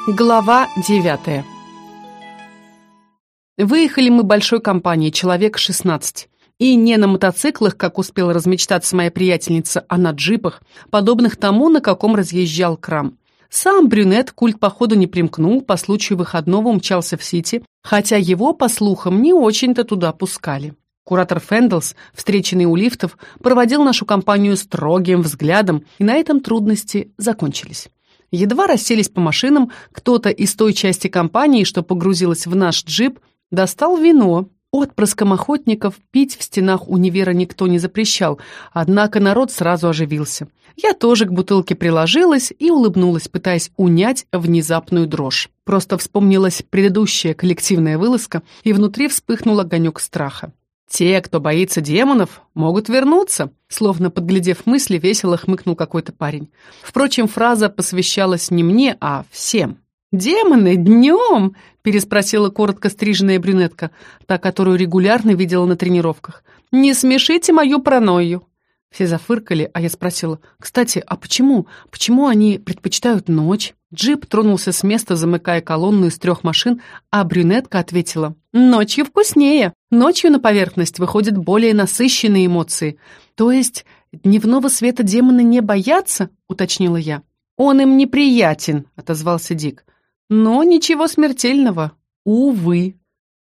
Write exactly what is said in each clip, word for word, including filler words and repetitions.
Глава девятая. Выехали мы большой компанией, человек шестнадцать. И не на мотоциклах, как успела размечтаться моя приятельница, а на джипах, подобных тому, на каком разъезжал Крам. Сам брюнет к культ-походу не примкнул, по случаю выходного умчался в Сити, хотя его, по слухам, не очень-то туда пускали. Куратор Фэндлс, встреченный у лифтов, проводил нашу компанию строгим взглядом, и на этом трудности закончились. Едва расселись по машинам, кто-то из той части компании, что погрузилась в наш джип, достал вино. Отпрыском охотников пить в стенах универа никто не запрещал, однако народ сразу оживился. Я тоже к бутылке приложилась и улыбнулась, пытаясь унять внезапную дрожь. Просто вспомнилась предыдущая коллективная вылазка, и внутри вспыхнул огонек страха. «Те, кто боится демонов, могут вернуться», словно подглядев мысли, весело хмыкнул какой-то парень. Впрочем, фраза посвящалась не мне, а всем. «Демоны днем?» – переспросила коротко стриженная брюнетка, та, которую регулярно видела на тренировках. «Не смешите мою паранойю». Все зафыркали, а я спросила: «Кстати, а почему? Почему они предпочитают ночь?» Джип тронулся с места, замыкая колонну из трех машин, а брюнетка ответила: «Ночью вкуснее. Ночью на поверхность выходят более насыщенные эмоции». «То есть дневного света демоны не боятся?» — уточнила я. «Он им неприятен», — отозвался Дик. «Но ничего смертельного. Увы».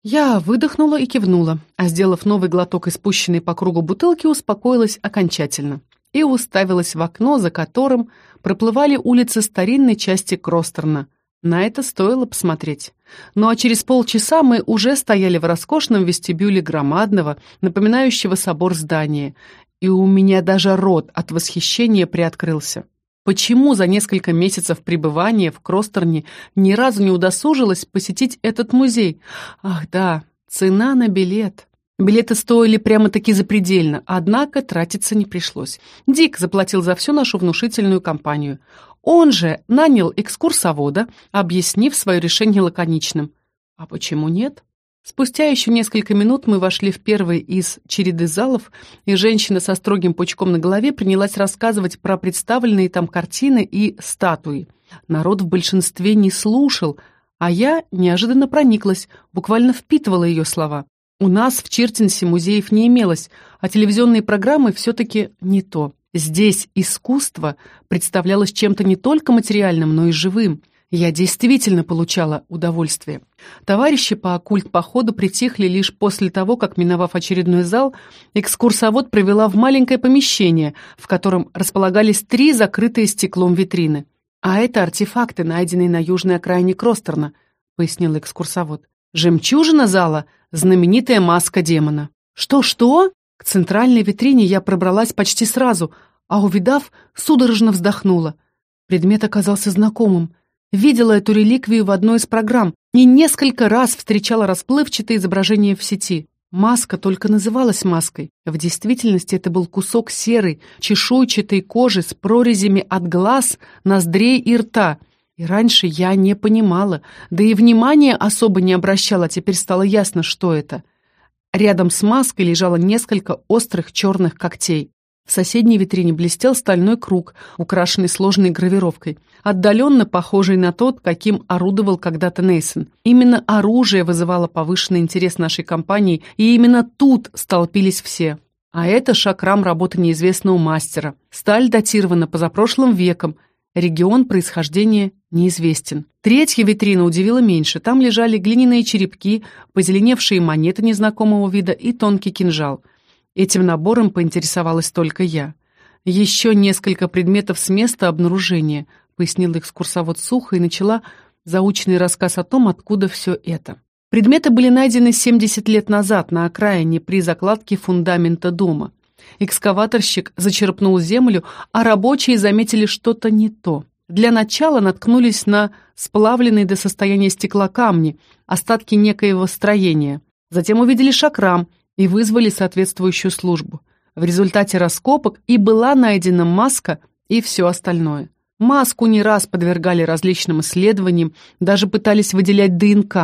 Я выдохнула и кивнула, а, сделав новый глоток испущенной по кругу бутылки, успокоилась окончательно и уставилась в окно, за которым проплывали улицы старинной части Кростерна. На это стоило посмотреть. Ну а через полчаса мы уже стояли в роскошном вестибюле громадного, напоминающего собор здания, и у меня даже рот от восхищения приоткрылся. Почему за несколько месяцев пребывания в Кростерне ни разу не удосужилась посетить этот музей? Ах да, цена на билет. Билеты стоили прямо-таки запредельно, однако тратиться не пришлось. Дик заплатил за всю нашу внушительную компанию. Он же нанял экскурсовода, объяснив свое решение лаконичным. А почему нет? Спустя еще несколько минут мы вошли в первый из череды залов, и женщина со строгим пучком на голове принялась рассказывать про представленные там картины и статуи. Народ в большинстве не слушал, а я неожиданно прониклась, буквально впитывала ее слова. У нас в Чиртенсе музеев не имелось, а телевизионные программы все-таки не то. Здесь искусство представлялось чем-то не только материальным, но и живым. Я действительно получала удовольствие. Товарищи по культ-походу притихли лишь после того, как, миновав очередной зал, экскурсовод провела в маленькое помещение, в котором располагались три закрытые стеклом витрины. «А это артефакты, найденные на южной окраине Кростерна», — пояснил экскурсовод. «Жемчужина зала — знаменитая маска демона». «Что-что?» К центральной витрине я пробралась почти сразу, а, увидав, судорожно вздохнула. Предмет оказался знакомым. Видела эту реликвию в одной из программ и несколько раз встречала расплывчатые изображения в сети. Маска только называлась маской. В действительности это был кусок серой, чешуйчатой кожи с прорезями от глаз, ноздрей и рта. И раньше я не понимала, да и внимания особо не обращала, теперь стало ясно, что это. Рядом с маской лежало несколько острых черных когтей. В соседней витрине блестел стальной круг, украшенный сложной гравировкой, отдаленно похожий на тот, каким орудовал когда-то Нейсон. Именно оружие вызывало повышенный интерес нашей компании, и именно тут столпились все. А это шакрам работы неизвестного мастера. Сталь датирована позапрошлым веком, регион происхождения неизвестен. Третья витрина удивила меньше. Там лежали глиняные черепки, позеленевшие монеты незнакомого вида и тонкий кинжал. Этим набором поинтересовалась только я. «Еще несколько предметов с места обнаружения», — пояснил экскурсовод сухо и начала заученный рассказ о том, откуда все это. Предметы были найдены семьдесят лет назад на окраине при закладке фундамента дома. Экскаваторщик зачерпнул землю, а рабочие заметили что-то не то. Для начала наткнулись на сплавленные до состояния стекла камни, остатки некоего строения. Затем увидели шакрам и вызвали соответствующую службу. В результате раскопок и была найдена маска и все остальное. Маску не раз подвергали различным исследованиям, даже пытались выделять ДНК.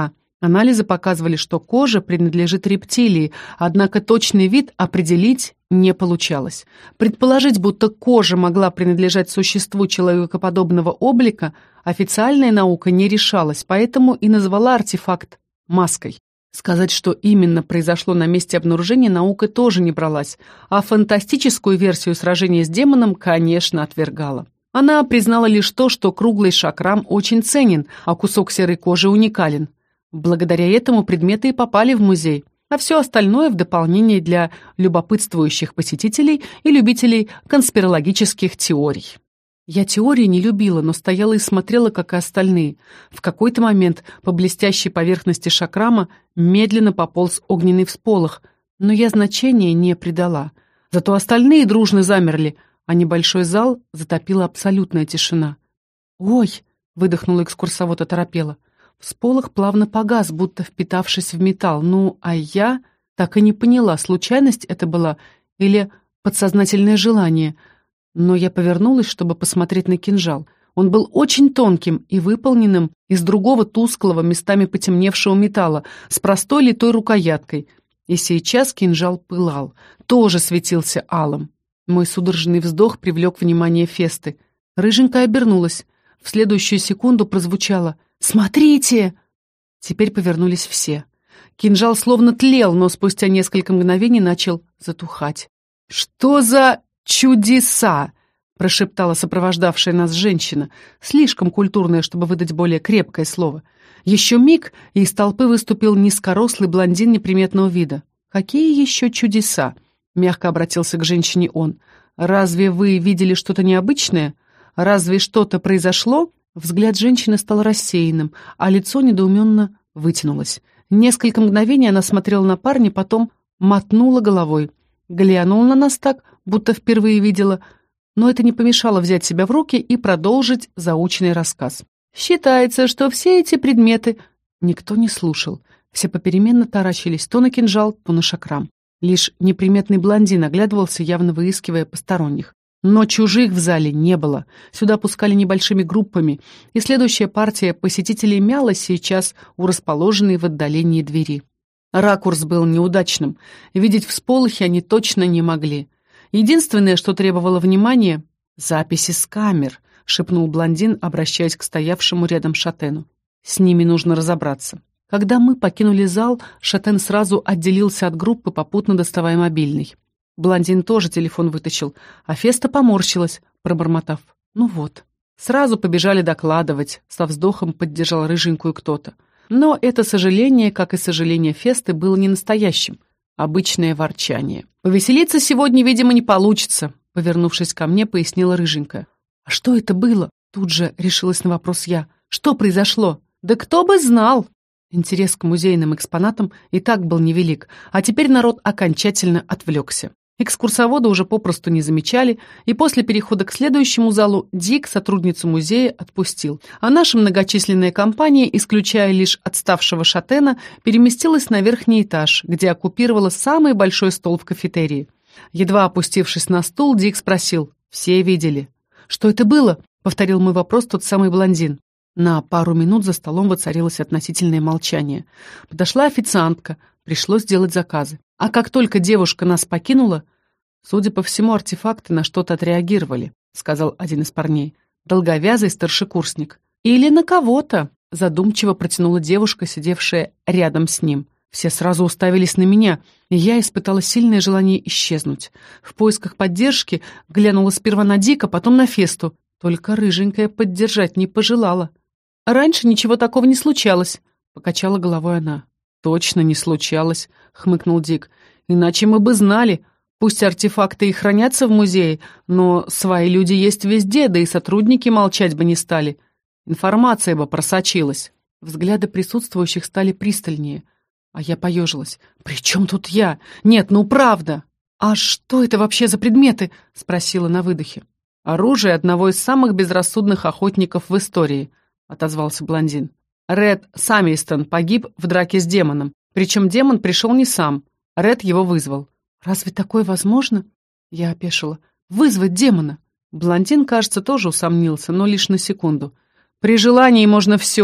Анализы показывали, что кожа принадлежит рептилии, однако точный вид определить не получалось. Предположить, будто кожа могла принадлежать существу человекоподобного облика, официальная наука не решалась, поэтому и назвала артефакт маской. Сказать, что именно произошло на месте обнаружения, наука тоже не бралась, а фантастическую версию сражения с демоном, конечно, отвергала. Она признала лишь то, что круглый шакрам очень ценен, а кусок серой кожи уникален. Благодаря этому предметы и попали в музей, а все остальное в дополнение для любопытствующих посетителей и любителей конспирологических теорий. Я теории не любила, но стояла и смотрела, как и остальные. В какой-то момент по блестящей поверхности шакрама медленно пополз огненный всполох, но я значения не придала. Зато остальные дружно замерли, а небольшой зал затопила абсолютная тишина. «Ой!» — выдохнула экскурсовод, оторопела. Всполох плавно погас, будто впитавшись в металл. Ну, а я так и не поняла, случайность это была или подсознательное желание. Но я повернулась, чтобы посмотреть на кинжал. Он был очень тонким и выполненным из другого тусклого, местами потемневшего металла, с простой литой рукояткой. И сейчас кинжал пылал, тоже светился алым. Мой судорожный вздох привлек внимание Фесты. Рыженькая обернулась. В следующую секунду прозвучало «Смотрите!». Теперь повернулись все. Кинжал словно тлел, но спустя несколько мгновений начал затухать. «Что за чудеса!» — прошептала сопровождавшая нас женщина, слишком культурная, чтобы выдать более крепкое слово. Еще миг, и из толпы выступил низкорослый блондин неприметного вида. «Какие еще чудеса?» — мягко обратился к женщине он. «Разве вы видели что-то необычное? Разве что-то произошло?» Взгляд женщины стал рассеянным, а лицо недоуменно вытянулось. Несколько мгновений она смотрела на парня, потом мотнула головой. Глянула на нас так, будто впервые видела, но это не помешало взять себя в руки и продолжить заученный рассказ. «Считается, что все эти предметы...» Никто не слушал. Все попеременно таращились то на кинжал, то на шакрам. Лишь неприметный блондин оглядывался, явно выискивая посторонних. Но чужих в зале не было. Сюда пускали небольшими группами, и следующая партия посетителей мялась сейчас у расположенной в отдалении двери. Ракурс был неудачным. Видеть всполохи они точно не могли. Единственное, что требовало внимания — записи с камер, — шепнул блондин, обращаясь к стоявшему рядом Шатену. «С ними нужно разобраться». Когда мы покинули зал, Шатен сразу отделился от группы, попутно доставая мобильный. Блондин тоже телефон вытащил, а Феста поморщилась, пробормотав. «Ну вот». Сразу побежали докладывать, со вздохом поддержал рыженькую кто-то. Но это сожаление, как и сожаление Фесты, было не настоящим. Обычное ворчание. «Повеселиться сегодня, видимо, не получится», — повернувшись ко мне, пояснила рыженькая. «А что это было?» — тут же решилась на вопрос я. «Что произошло?» «Да кто бы знал!» Интерес к музейным экспонатам и так был невелик, а теперь народ окончательно отвлекся. Экскурсовода уже попросту не замечали, и после перехода к следующему залу Дик сотрудницу музея отпустил, а наша многочисленная компания, исключая лишь отставшего Шатена, переместилась на верхний этаж, где оккупировала самый большой стол в кафетерии. Едва опустившись на стул, Дик спросил: «Все видели?» «Что это было?» — повторил мой вопрос тот самый блондин. На пару минут за столом воцарилось относительное молчание. Подошла официантка, пришлось делать заказы. А как только девушка нас покинула, судя по всему, артефакты на что-то отреагировали, сказал один из парней, долговязый старшекурсник. Или на кого-то, задумчиво протянула девушка, сидевшая рядом с ним. Все сразу уставились на меня, и я испытала сильное желание исчезнуть. В поисках поддержки глянула сперва на Дика, потом на Фесту. Только рыженькая поддержать не пожелала. «Раньше ничего такого не случалось», — покачала головой она. «Точно не случалось», — хмыкнул Дик. «Иначе мы бы знали. Пусть артефакты и хранятся в музее, но свои люди есть везде, да и сотрудники молчать бы не стали. Информация бы просочилась». Взгляды присутствующих стали пристальнее, а я поежилась. «При чем тут я? Нет, ну правда!» «А что это вообще за предметы?» — спросила на выдохе. «Оружие одного из самых безрассудных охотников в истории», — отозвался блондин. «Ред Саммистон погиб в драке с демоном. Причем демон пришел не сам. Ред его вызвал». «Разве такое возможно?» Я опешила. «Вызвать демона?» Блондин, кажется, тоже усомнился, но лишь на секунду. «При желании можно все»,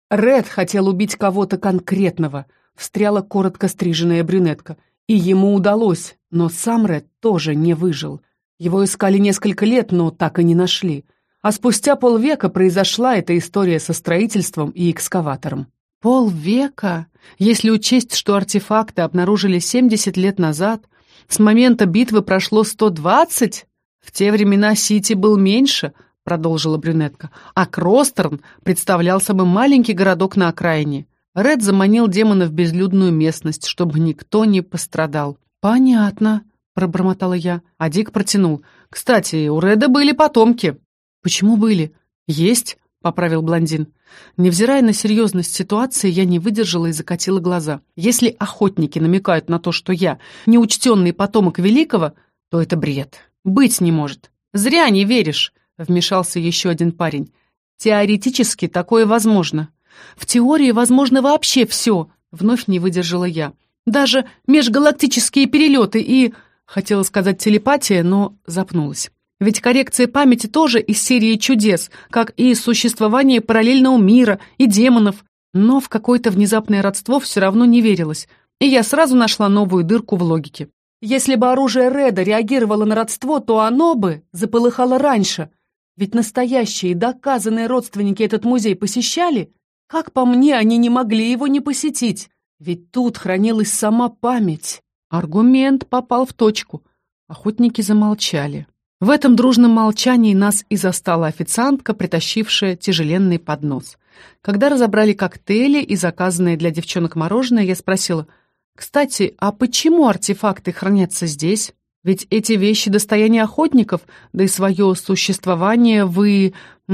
Ред хотел убить кого-то конкретного, встряла коротко стриженная брюнетка. И ему удалось, но сам Ред тоже не выжил. Его искали несколько лет, но так и не нашли. А спустя полвека произошла эта история со строительством и экскаватором. Полвека? Если учесть, что артефакты обнаружили семьдесят лет назад, с момента битвы прошло сто двадцать? В те времена Сити был меньше, продолжила брюнетка, а Кростерн представлял собой маленький городок на окраине. Ред заманил демона в безлюдную местность, чтобы никто не пострадал. «Понятно», — пробормотала я, а Дик протянул. «Кстати, у Реда были потомки». «Почему были?» «Есть», — поправил блондин. Невзирая на серьезность ситуации, я не выдержала и закатила глаза. Если охотники намекают на то, что я неучтенный потомок Великого, то это бред. Быть не может. «Зря не веришь», — вмешался еще один парень. «Теоретически такое возможно». «В теории возможно вообще все», — вновь не выдержала я. «Даже межгалактические перелеты и...» Хотела сказать телепатия, но запнулась. Ведь коррекция памяти тоже из серии чудес, как и существование параллельного мира и демонов. Но в какое-то внезапное родство все равно не верилось, и я сразу нашла новую дырку в логике. Если бы оружие Реда реагировало на родство, то оно бы заполыхало раньше. Ведь настоящие доказанные родственники этот музей посещали. Как по мне, они не могли его не посетить, ведь тут хранилась сама память. Аргумент попал в точку. Охотники замолчали. В этом дружном молчании нас и застала официантка, притащившая тяжеленный поднос. Когда разобрали коктейли и заказанное для девчонок мороженое, я спросила, «Кстати, а почему артефакты хранятся здесь? Ведь эти вещи — достояние охотников, да и свое существование вы...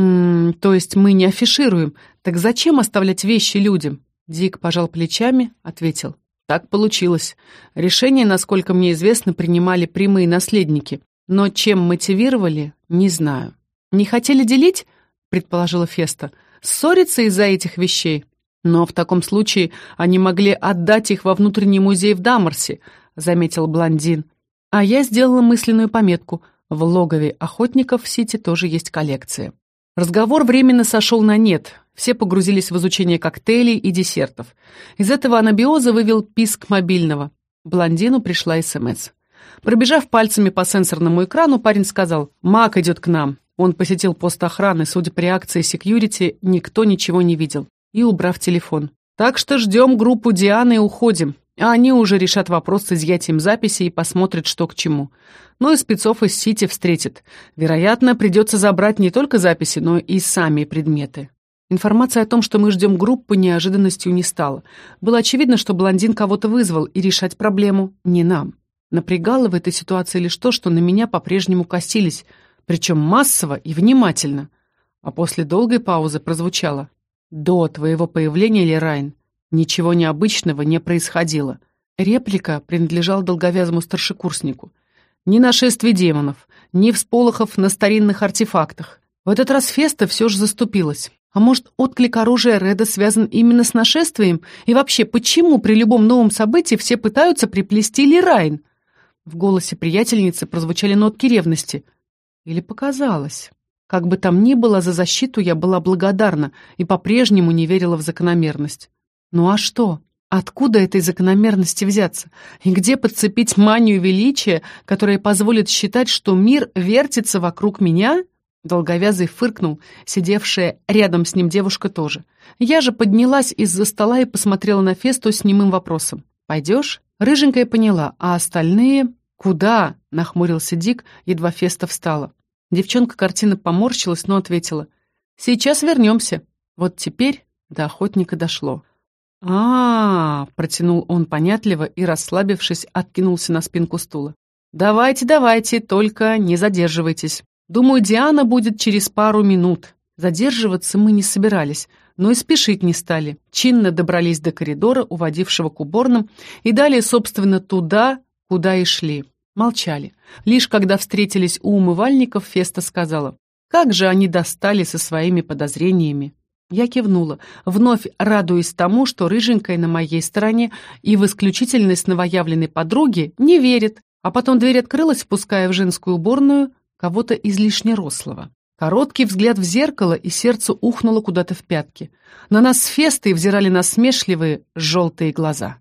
М, то есть мы не афишируем. Так зачем оставлять вещи людям?» Дик пожал плечами, ответил. «Так получилось. Решение, насколько мне известно, принимали прямые наследники. Но чем мотивировали, не знаю». «Не хотели делить?» — предположила Феста. «Ссориться из-за этих вещей? Но в таком случае они могли отдать их во внутренний музей в Дамарсе», — заметил блондин. А я сделала мысленную пометку. В логове охотников в Сити тоже есть коллекция. Разговор временно сошел на нет. Все погрузились в изучение коктейлей и десертов. Из этого анабиоза вывел писк мобильного. Блондину пришла СМС. Пробежав пальцами по сенсорному экрану, парень сказал: «Мак идет к нам». Он посетил пост охраны. Судя по реакции секьюрити, никто ничего не видел. И убрав телефон. «Так что ждем группу Дианы и уходим. А они уже решат вопрос с изъятием записи и посмотрят, что к чему. Но и спецов из Сити встретят. Вероятно, придется забрать не только записи, но и сами предметы». Информация о том, что мы ждем группы, неожиданностью не стала. Было очевидно, что блондин кого-то вызвал, и решать проблему не нам. Напрягало в этой ситуации лишь то, что на меня по-прежнему косились, причем массово и внимательно. А после долгой паузы прозвучало: «До твоего появления, Лерайн, ничего необычного не происходило». Реплика принадлежала долговязому старшекурснику. Ни нашествий демонов, ни всполохов на старинных артефактах. В этот раз Феста все же заступилась. А может, отклик оружия Реда связан именно с нашествием? И вообще, почему при любом новом событии все пытаются приплести Лерайн? В голосе приятельницы прозвучали нотки ревности. Или показалось? Как бы там ни было, за защиту я была благодарна и по-прежнему не верила в закономерность. Ну а что? Откуда этой закономерности взяться? И где подцепить манию величия, которая позволит считать, что мир вертится вокруг меня? Долговязый фыркнул, сидевшая рядом с ним девушка тоже. Я же поднялась из-за стола и посмотрела на Фесту с немым вопросом. «Пойдешь?» Рыженькая поняла, а остальные... «Куда?» — нахмурился Дик, едва Феста встала. Девчонка картинно поморщилась, но ответила: «Сейчас вернемся». Вот теперь до охотника дошло. а, -а, -а протянул он понятливо и, расслабившись, откинулся на спинку стула. «Давайте, давайте, только не задерживайтесь. Думаю, Диана будет через пару минут». Задерживаться мы не собирались, но и спешить не стали. Чинно добрались до коридора, уводившего к уборным, и далее, собственно, туда, куда и шли. Молчали. Лишь когда встретились у умывальников, Феста сказала: «Как же они достали со своими подозрениями». Я кивнула, вновь радуясь тому, что рыженькая на моей стороне и в исключительность новоявленной подруги не верит. А потом дверь открылась, впуская в женскую уборную кого-то излишне рослого. Короткий взгляд в зеркало, и сердце ухнуло куда-то в пятки. На нас с Фестой взирали насмешливые желтые глаза.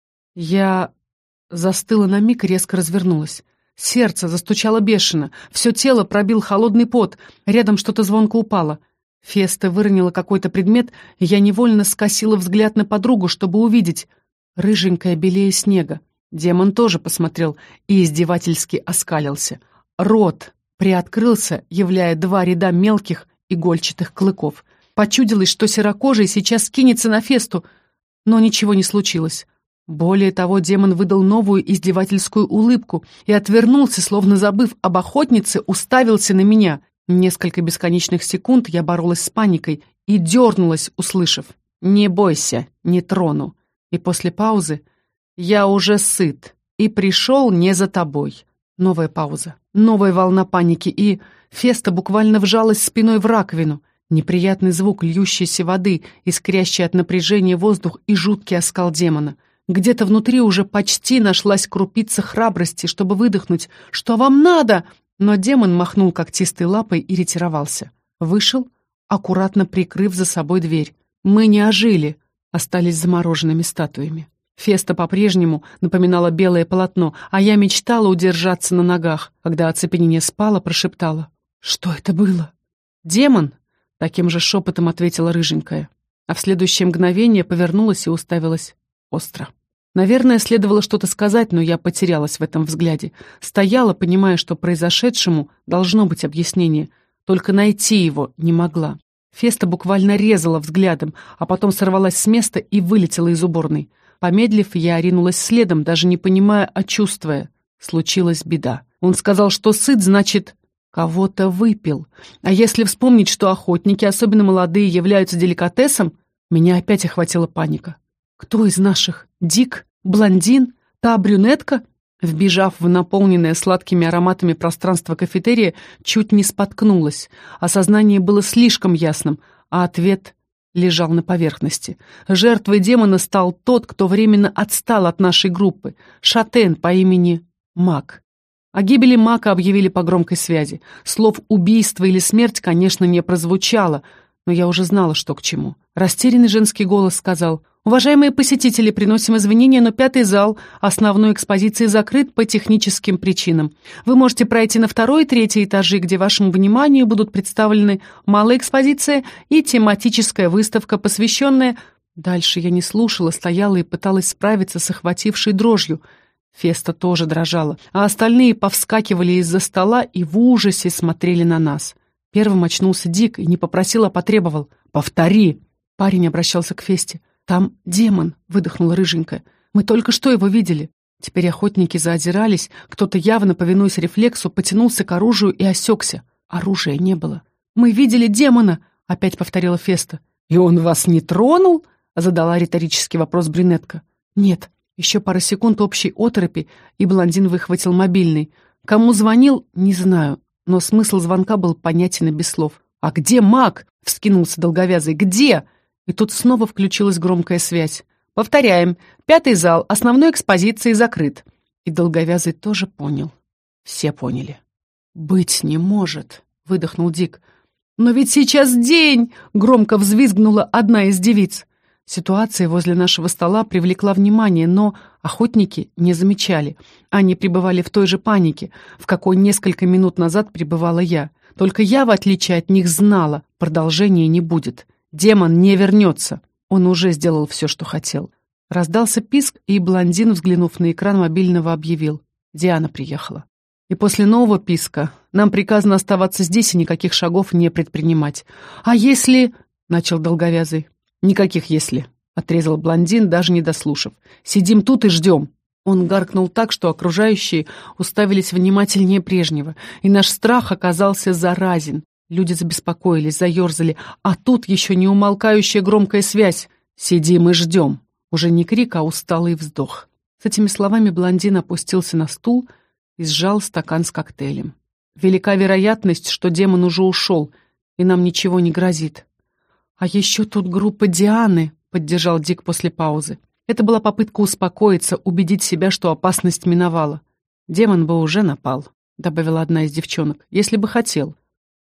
Я застыла на миг и резко развернулась. Сердце застучало бешено, все тело пробил холодный пот, рядом что-то звонко упало. Феста выронила какой-то предмет, и я невольно скосила взгляд на подругу, чтобы увидеть. Рыженькая белее снега. Демон тоже посмотрел и издевательски оскалился. Рот приоткрылся, являя два ряда мелких игольчатых клыков. Почудилось, что серокожий сейчас кинется на Фесту, но ничего не случилось. Более того, демон выдал новую издевательскую улыбку и отвернулся, словно забыв об охотнице, уставился на меня. Несколько бесконечных секунд я боролась с паникой и дернулась, услышав: «Не бойся, не трону». И после паузы: «Я уже сыт и пришел не за тобой». Новая пауза, новая волна паники, и Феста буквально вжалась спиной в раковину. Неприятный звук льющейся воды, искрящий от напряжения воздух и жуткий оскал демона. Где-то внутри уже почти нашлась крупица храбрости, чтобы выдохнуть: «Что вам надо?» Но демон махнул когтистой лапой и ретировался. Вышел, аккуратно прикрыв за собой дверь. Мы не ожили, остались замороженными статуями. Феста по-прежнему напоминала белое полотно, а я мечтала удержаться на ногах. Когда оцепенение спало, прошептала: «Что это было?» «Демон!» — таким же шепотом ответила рыженькая. А в следующее мгновение повернулась и уставилась остро. Наверное, следовало что-то сказать, но я потерялась в этом взгляде. Стояла, понимая, что произошедшему должно быть объяснение, только найти его не могла. Феста буквально резала взглядом, а потом сорвалась с места и вылетела из уборной. Помедлив, я ринулась следом, даже не понимая, а чувствуя. Случилась беда. Он сказал, что сыт, значит, кого-то выпил. А если вспомнить, что охотники, особенно молодые, являются деликатесом, меня опять охватила паника. Кто из наших? Дик? Блондин? Та брюнетка? Вбежав в наполненное сладкими ароматами пространство кафетерия, чуть не споткнулась. Осознание было слишком ясным, а ответ лежал на поверхности. Жертвой демона стал тот, кто временно отстал от нашей группы. Шатен по имени Мак. О гибели Мака объявили по громкой связи. Слов «убийство» или «смерть», конечно, не прозвучало, но я уже знала, что к чему. Растерянный женский голос сказал: «Уважаемые посетители, приносим извинения, но пятый зал основной экспозиции закрыт по техническим причинам. Вы можете пройти на второй и третий этажи, где вашему вниманию будут представлены малая экспозиция и тематическая выставка, посвященная...» Дальше я не слушала, стояла и пыталась справиться с охватившей дрожью. Феста тоже дрожала, а остальные повскакивали из-за стола и в ужасе смотрели на нас. Первым очнулся Дик и не попросил, а потребовал: «Повтори!» Парень обращался к Фесте. «Там демон», — выдохнула рыженькая. «Мы только что его видели». Теперь охотники заозирались, кто-то, явно повинуясь рефлексу, потянулся к оружию и осекся. Оружия не было. «Мы видели демона», — опять повторила Феста. «И он вас не тронул?» — задала риторический вопрос брюнетка. «Нет». Еще пара секунд общей оторопи, и блондин выхватил мобильный. Кому звонил, не знаю, но смысл звонка был понятен и без слов. «А где Мак?» — вскинулся долговязый. «Где?» И тут снова включилась громкая связь. «Повторяем. Пятый зал основной экспозиции закрыт». И долговязый тоже понял. Все поняли. «Быть не может», — выдохнул Дик. «Но ведь сейчас день!» — громко взвизгнула одна из девиц. Ситуация возле нашего стола привлекла внимание, но охотники не замечали. Они пребывали в той же панике, в какой несколько минут назад пребывала я. Только я, в отличие от них, знала, продолжения не будет. Демон не вернется. Он уже сделал все, что хотел. Раздался писк, и блондин, взглянув на экран мобильного, объявил: «Диана приехала». И после нового писка: «Нам приказано оставаться здесь и никаких шагов не предпринимать». «А если...» — начал долговязый. «Никаких «если», — отрезал блондин, даже не дослушав. «Сидим тут и ждем». Он гаркнул так, что окружающие уставились внимательнее прежнего, и наш страх оказался заразен. Люди забеспокоились, заерзали, а тут еще не умолкающая громкая связь. «Сидим и ждем». Уже не крик, а усталый вздох. С этими словами блондин опустился на стул и сжал стакан с коктейлем. Велика вероятность, что демон уже ушел, и нам ничего не грозит. «А еще тут группа Дианы», — поддержал Дик после паузы. Это была попытка успокоиться, убедить себя, что опасность миновала. «Демон бы уже напал», — добавила одна из девчонок, — «если бы хотел».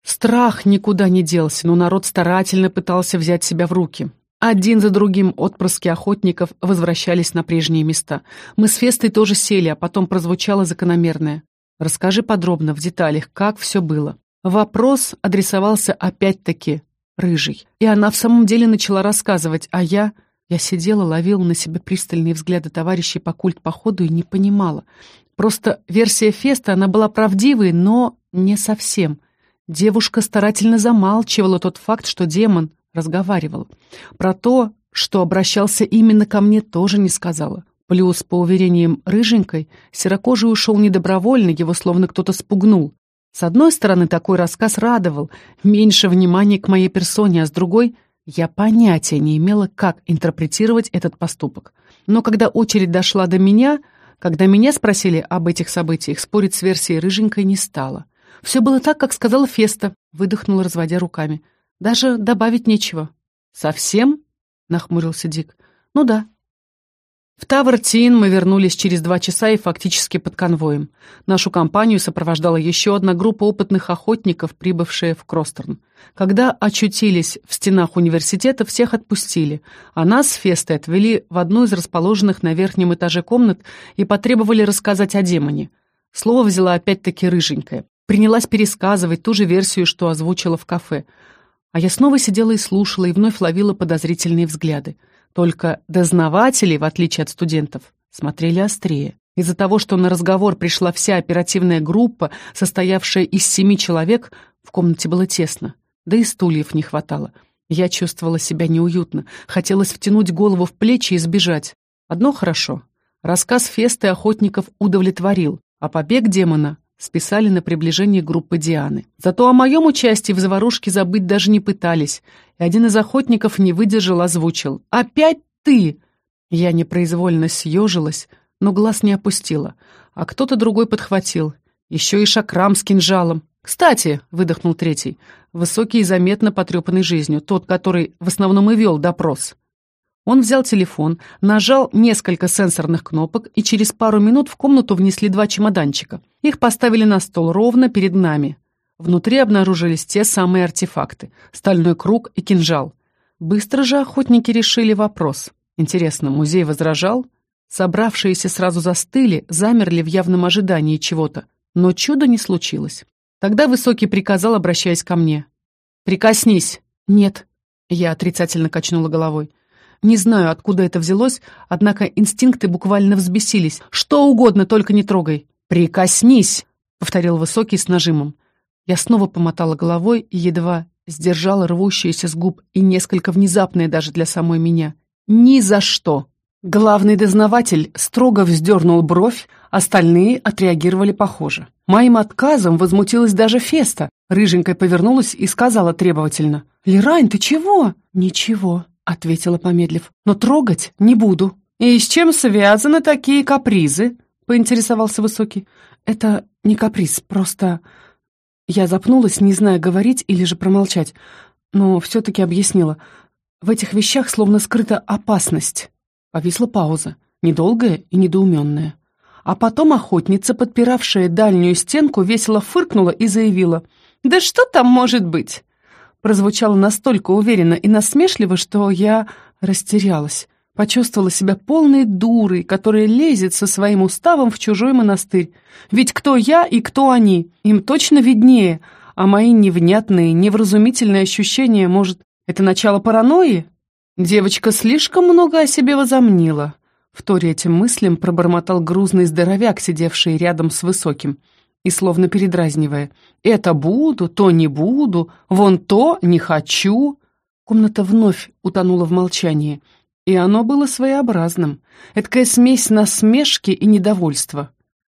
Страх никуда не делся, но народ старательно пытался взять себя в руки. Один за другим отпрыски охотников возвращались на прежние места. Мы с Фестой тоже сели, а потом прозвучало закономерное: «Расскажи подробно, в деталях, как все было». Вопрос адресовался опять-таки Рыжей. И она в самом деле начала рассказывать, а я... Я сидела, ловила на себе пристальные взгляды товарищей по культпоходу и не понимала. Просто версия Фесты, она была правдивой, но не совсем. Девушка старательно замалчивала тот факт, что демон разговаривал. Про то, что обращался именно ко мне, тоже не сказала. Плюс, по уверениям Рыженькой, серокожий ушел недобровольно, его словно кто-то спугнул. С одной стороны, такой рассказ радовал, меньше внимания к моей персоне, а с другой, я понятия не имела, как интерпретировать этот поступок. Но когда очередь дошла до меня, когда меня спросили об этих событиях, спорить с версией Рыженькой не стало. Все было так, как сказала Феста, выдохнула, разводя руками. Даже добавить нечего. «Совсем?» — нахмурился Дик. «Ну да». В Тавр-Тин мы вернулись через два часа и фактически под конвоем. Нашу компанию сопровождала еще одна группа опытных охотников, прибывшая в Кростерн. Когда очутились в стенах университета, всех отпустили, а нас с Фестой отвели в одну из расположенных на верхнем этаже комнат и потребовали рассказать о демоне. Слово взяла опять-таки Рыженькая. Принялась пересказывать ту же версию, что озвучила в кафе. А я снова сидела и слушала, и вновь ловила подозрительные взгляды. Только дознаватели, в отличие от студентов, смотрели острее. Из-за того, что на разговор пришла вся оперативная группа, состоявшая из семи человек, в комнате было тесно, да и стульев не хватало. Я чувствовала себя неуютно, хотелось втянуть голову в плечи и сбежать. Одно хорошо. Рассказ Фесты охотников удовлетворил, а побег демона списали на приближение группы Дианы. Зато о моем участии в заварушке забыть даже не пытались, и один из охотников не выдержал, озвучил: «Опять ты!» Я непроизвольно съежилась, но глаз не опустила, а кто-то другой подхватил. Еще и Шакрам с кинжалом. «Кстати», — выдохнул третий, высокий и заметно потрепанный жизнью, тот, который в основном и вел допрос. Он взял телефон, нажал несколько сенсорных кнопок, и через пару минут в комнату внесли два чемоданчика. Их поставили на стол ровно перед нами. Внутри обнаружились те самые артефакты — стальной круг и кинжал. Быстро же охотники решили вопрос. Интересно, музей возражал? Собравшиеся сразу застыли, замерли в явном ожидании чего-то. Но чуда не случилось. Тогда Высокий приказал, обращаясь ко мне: «Прикоснись!» «Нет», — я отрицательно качнула головой. Не знаю, откуда это взялось, однако инстинкты буквально взбесились. «Что угодно, только не трогай!» «Прикоснись!» — повторил Высокий с нажимом. Я снова помотала головой и едва сдержала рвущееся с губ и несколько внезапное даже для самой меня: «Ни за что!» Главный дознаватель строго вздернул бровь, остальные отреагировали похоже. Моим отказом возмутилась даже Феста. Рыженькая повернулась и сказала требовательно: «Лерань, ты чего?» «Ничего», — ответила, помедлив, — «но трогать не буду». «И с чем связаны такие капризы?» — поинтересовался Высокий. «Это не каприз, просто...» Я запнулась, не зная, говорить или же промолчать, но все-таки объяснила. В этих вещах словно скрыта опасность. Повисла пауза, недолгая и недоуменная. А потом охотница, подпиравшая дальнюю стенку, весело фыркнула и заявила: «Да что там может быть?» Прозвучало настолько уверенно и насмешливо, что я растерялась. Почувствовала себя полной дурой, которая лезет со своим уставом в чужой монастырь. Ведь кто я и кто они? Им точно виднее. А мои невнятные, невразумительные ощущения, может, это начало паранойи? Девочка слишком много о себе возомнила. Вторя этим мыслям пробормотал грузный здоровяк, сидевший рядом с Высоким, и словно передразнивая: «Это буду, то не буду, вон то не хочу». Комната вновь утонула в молчании. И оно было своеобразным. Эдакая смесь насмешки и недовольства.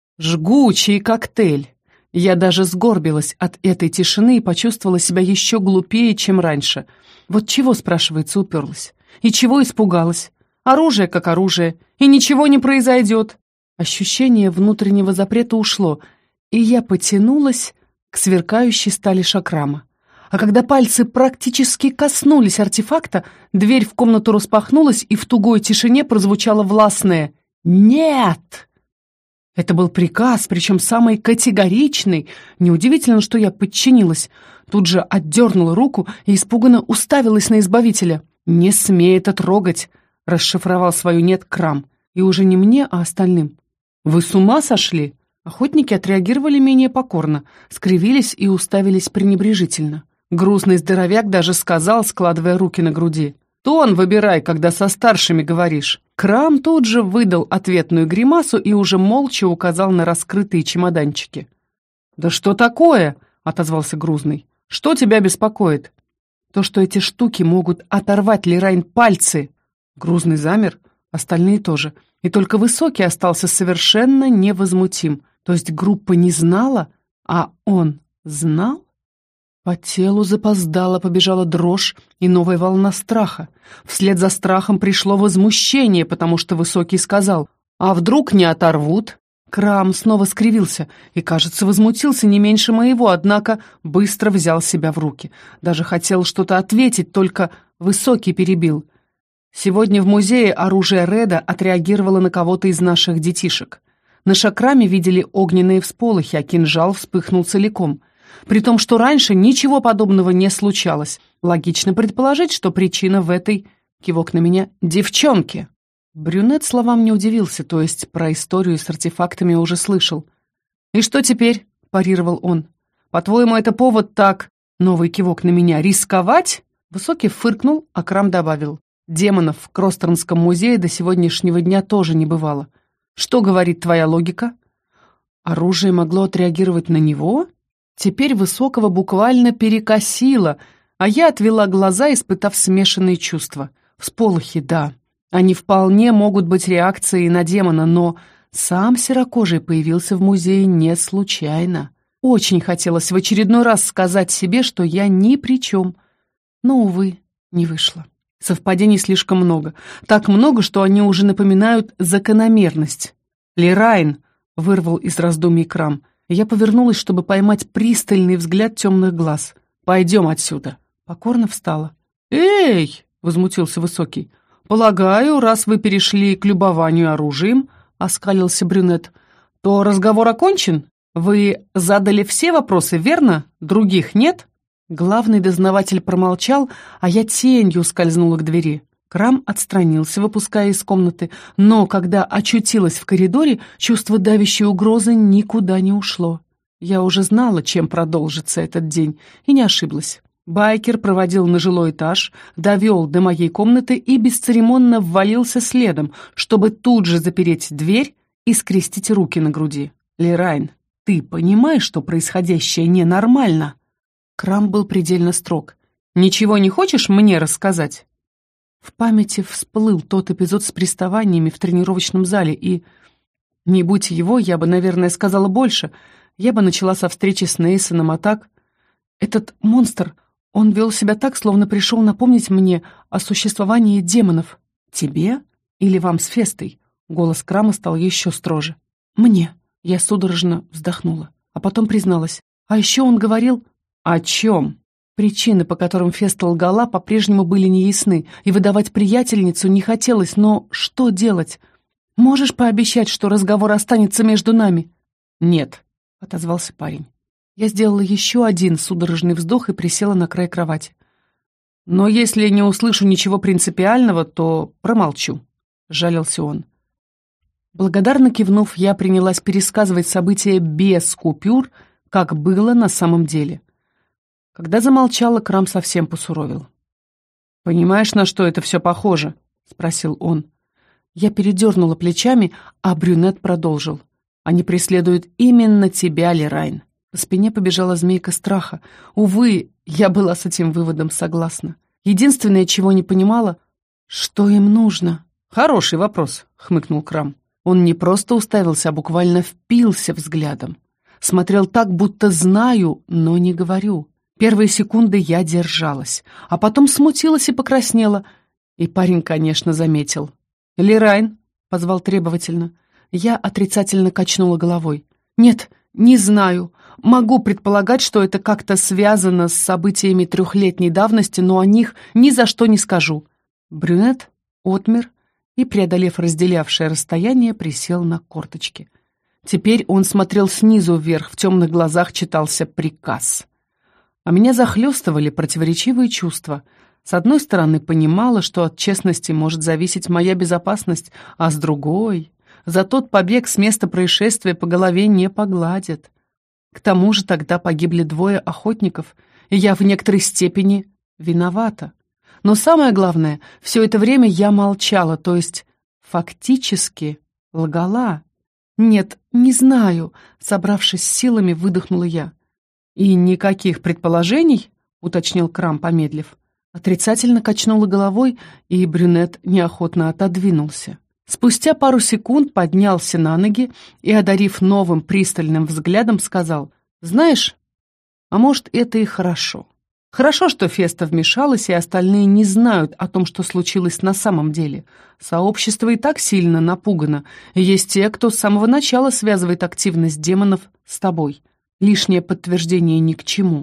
Жгучий коктейль. Я даже сгорбилась от этой тишины и почувствовала себя еще глупее, чем раньше. Вот чего, спрашивается, уперлась? И чего испугалась? Оружие как оружие, и ничего не произойдет. Ощущение внутреннего запрета ушло, и я потянулась к сверкающей стали Шакрама. А когда пальцы практически коснулись артефакта, дверь в комнату распахнулась, и в тугой тишине прозвучало властное «Нет!». Это был приказ, причем самый категоричный. Неудивительно, что я подчинилась. тут же отдернула руку и испуганно уставилась на избавителя. «Не смей это трогать!» — расшифровал свою «нет» Крам. И уже не мне, а остальным. «Вы с ума сошли?» Охотники отреагировали менее покорно, скривились и уставились пренебрежительно. Грустный здоровяк даже сказал, складывая руки на груди: «Тон выбирай, когда со старшими говоришь». Крам тут же выдал ответную гримасу и уже молча указал на раскрытые чемоданчики. «Да что такое?» — отозвался Грузный. «Что тебя беспокоит?» «То, что эти штуки могут оторвать Лерайн пальцы». Грузный замер, остальные тоже. И только Высокий остался совершенно невозмутим. То есть группа не знала, а он знал? По телу запоздало побежала дрожь и новая волна страха. Вслед за страхом пришло возмущение, потому что Высокий сказал: «А вдруг не оторвут?» Крам снова скривился и, кажется, возмутился не меньше моего, однако быстро взял себя в руки. Даже хотел что-то ответить, только Высокий перебил. Сегодня в музее оружие Реда отреагировало на кого-то из наших детишек. На шакраме видели огненные всполохи, а кинжал вспыхнул целиком. При том, что раньше ничего подобного не случалось. Логично предположить, что причина в этой, кивок на меня, девчонке. Брюнет словам не удивился, то есть про историю с артефактами уже слышал. «И что теперь?» – парировал он. «По-твоему, это повод так...» Новый кивок на меня. «Рисковать?» Высокий фыркнул, а Крам добавил: «Демонов в Кростернском музее до сегодняшнего дня тоже не бывало. Что говорит твоя логика?» Оружие могло отреагировать на него? Теперь Высокого буквально перекосило, а я отвела глаза, испытав смешанные чувства. Всполохи, да. Они вполне могут быть реакцией на демона, но сам Серокожий появился в музее не случайно. Очень хотелось в очередной раз сказать себе, что я ни при чем. Но, увы, не вышло. Совпадений слишком много. Так много, что они уже напоминают закономерность. «Лерайн!» — вырвал из раздумий Крам. Я повернулась, чтобы поймать пристальный взгляд темных глаз. «Пойдем отсюда!» Покорно встала. «Эй!» — возмутился Высокий. «Полагаю, раз вы перешли к любованию оружием, — оскалился брюнет, — то разговор окончен? Вы задали все вопросы, верно? Других нет?» Главный дознаватель промолчал, а я тенью скользнула к двери. Крам отстранился, выпуская из комнаты, но когда очутилась в коридоре, чувство давящей угрозы никуда не ушло. Я уже знала, чем продолжится этот день, и не ошиблась. Байкер проводил на жилой этаж, довел до моей комнаты и бесцеремонно ввалился следом, чтобы тут же запереть дверь и скрестить руки на груди. «Лерайн, ты понимаешь, что происходящее ненормально?» Крам был предельно строг. «Ничего не хочешь мне рассказать?» В памяти всплыл тот эпизод с приставаниями в тренировочном зале, и... Не будь его, я бы, наверное, сказала больше. Я бы начала со встречи с Нейсоном, а так... Этот монстр... Он вел себя так, словно пришел напомнить мне о существовании демонов. «Тебе? Или вам с Фестой?» Голос Крама стал еще строже. «Мне». Я судорожно вздохнула, а потом призналась. А еще он говорил... «О чем?» Причины, по которым Феста лгала, по-прежнему были неясны, и выдавать приятельницу не хотелось, но что делать? «Можешь пообещать, что разговор останется между нами?» «Нет», — отозвался парень. Я сделала еще один судорожный вздох и присела на край кровати. «Но если не услышу ничего принципиального, то промолчу», — жалился он. Благодарно кивнув, я принялась пересказывать события без купюр, как было на самом деле. Когда замолчала, Крам совсем посуровил. «Понимаешь, на что это все похоже?» — спросил он. Я передернула плечами, а брюнет продолжил. «Они преследуют именно тебя, Лерайн». По спине побежала змейка страха. Увы, я была с этим выводом согласна. Единственное, чего не понимала, что им нужно. «Хороший вопрос», — хмыкнул Крам. Он не просто уставился, а буквально впился взглядом. Смотрел так, будто знаю, но не говорю. Первые секунды я держалась, а потом смутилась и покраснела. И парень, конечно, заметил. «Лерайн», — позвал требовательно. Я отрицательно качнула головой. «Нет, не знаю. Могу предполагать, что это как-то связано с событиями трехлетней давности, но о них ни за что не скажу». Брюнет отмер и, преодолев разделявшее расстояние, присел на корточки. Теперь он смотрел снизу вверх, в темных глазах читался приказ. А меня захлестывали противоречивые чувства. С одной стороны, понимала, что от честности может зависеть моя безопасность, а с другой, за тот побег с места происшествия по голове не погладят. К тому же тогда погибли двое охотников, и я в некоторой степени виновата. Но самое главное, все это время я молчала, то есть фактически лгала. «Нет, не знаю», — собравшись с силами, выдохнула я. «И никаких предположений?» — уточнил Крам, помедлив. Отрицательно качнула головой, и брюнет неохотно отодвинулся. Спустя пару секунд поднялся на ноги и, одарив новым пристальным взглядом, сказал: «Знаешь, а может, это и хорошо. Хорошо, что Феста вмешалась, и остальные не знают о том, что случилось на самом деле. Сообщество и так сильно напугано, и есть те, кто с самого начала связывает активность демонов с тобой. Лишнее подтверждение ни к чему».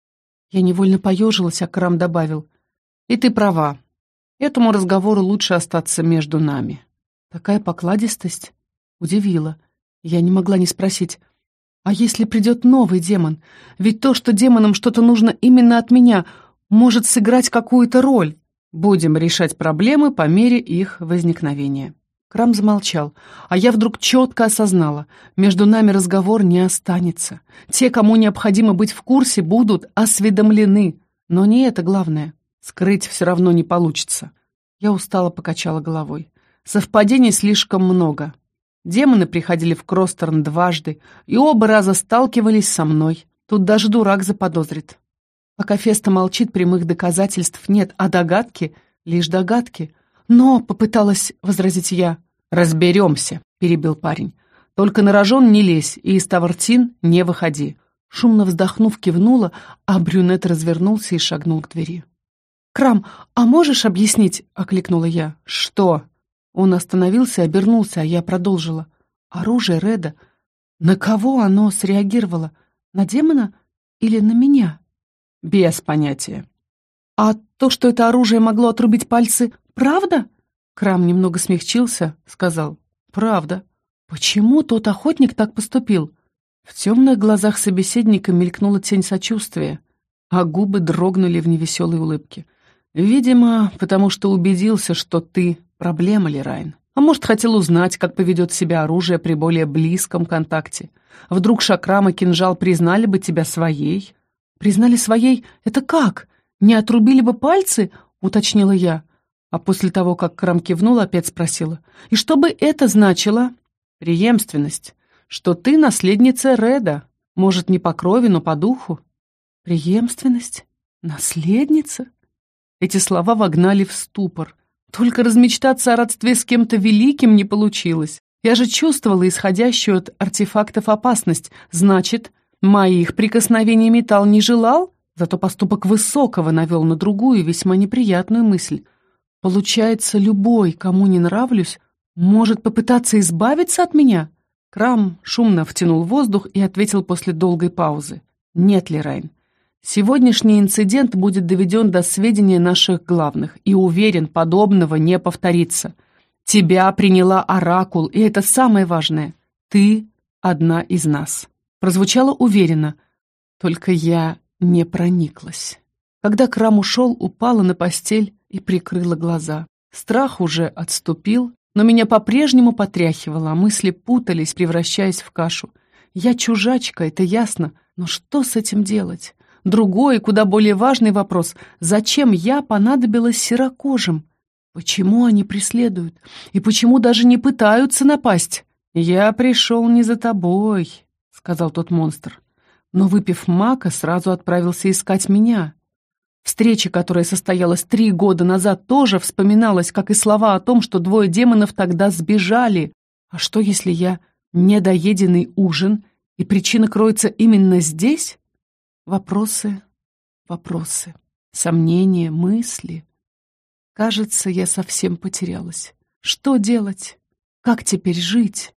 Я невольно поежилась, а Крам добавил: «И ты права. Этому разговору лучше остаться между нами». Такая покладистость удивила. Я не могла не спросить: «А если придет новый демон? Ведь то, что демонам что-то нужно именно от меня, может сыграть какую-то роль. Будем решать проблемы по мере их возникновения». Крам замолчал, а я вдруг четко осознала: между нами разговор не останется. Те, кому необходимо быть в курсе, будут осведомлены. Но не это главное. Скрыть все равно не получится. Я устало покачала головой. Совпадений слишком много. Демоны приходили в Кростерн дважды, и оба раза сталкивались со мной. Тут даже дурак заподозрит. Пока Феста молчит, прямых доказательств нет, а догадки — лишь догадки. «Но», — попыталась возразить я. «Разберемся», — перебил парень. «Только на рожон не лезь и из Тавартин не выходи». Шумно вздохнув, кивнула, а брюнет развернулся и шагнул к двери. «Крам, а можешь объяснить?» — окликнула я. «Что?» Он остановился и обернулся, а я продолжила. «Оружие Реда. На кого оно среагировало? На демона или на меня?» «Без понятия». «А то, что это оружие могло отрубить пальцы, правда?» Крам немного смягчился, сказал: «Правда». «Почему тот охотник так поступил?» В темных глазах собеседника мелькнула тень сочувствия, а губы дрогнули в невеселой улыбке. «Видимо, потому что убедился, что ты проблема, Лерайн. А может, хотел узнать, как поведет себя оружие при более близком контакте. Вдруг Шакрам и кинжал признали бы тебя своей?» «Признали своей? Это как? Не отрубили бы пальцы?» — уточнила я. А после того, как Крам кивнул, опять спросила: «И что бы это значило?» «Преемственность. Что ты наследница Реда. Может, не по крови, но по духу». «Преемственность? Наследница?» Эти слова вогнали в ступор. Только размечтаться о родстве с кем-то великим не получилось. Я же чувствовала исходящую от артефактов опасность. Значит, моих прикосновений металл не желал? Зато поступок Высокого навел на другую, весьма неприятную мысль. Получается, любой, кому не нравлюсь, может попытаться избавиться от меня? Крам шумно втянул воздух и ответил после долгой паузы: «Нет, Лерайн. Сегодняшний инцидент будет доведен до сведения наших главных, и, уверен, подобного не повторится. Тебя приняла Оракул, и это самое важное. Ты одна из нас». Прозвучало уверенно, только я не прониклась. Когда Крам ушел, упала на постель и прикрыла глаза. Страх уже отступил, но меня по-прежнему потряхивало, а мысли путались, превращаясь в кашу. Я чужачка, это ясно, но что с этим делать? Другой, куда более важный вопрос: зачем я понадобилась серокожим? Почему они преследуют? И почему даже не пытаются напасть? «Я пришел не за тобой», — сказал тот монстр. Но, выпив мака, сразу отправился искать меня. Встреча, которая состоялась три года назад, тоже вспоминалась, как и слова о том, что двое демонов тогда сбежали. А что, если я недоеденный ужин, и причина кроется именно здесь? Вопросы, вопросы, сомнения, мысли. Кажется, я совсем потерялась. Что делать? Как теперь жить?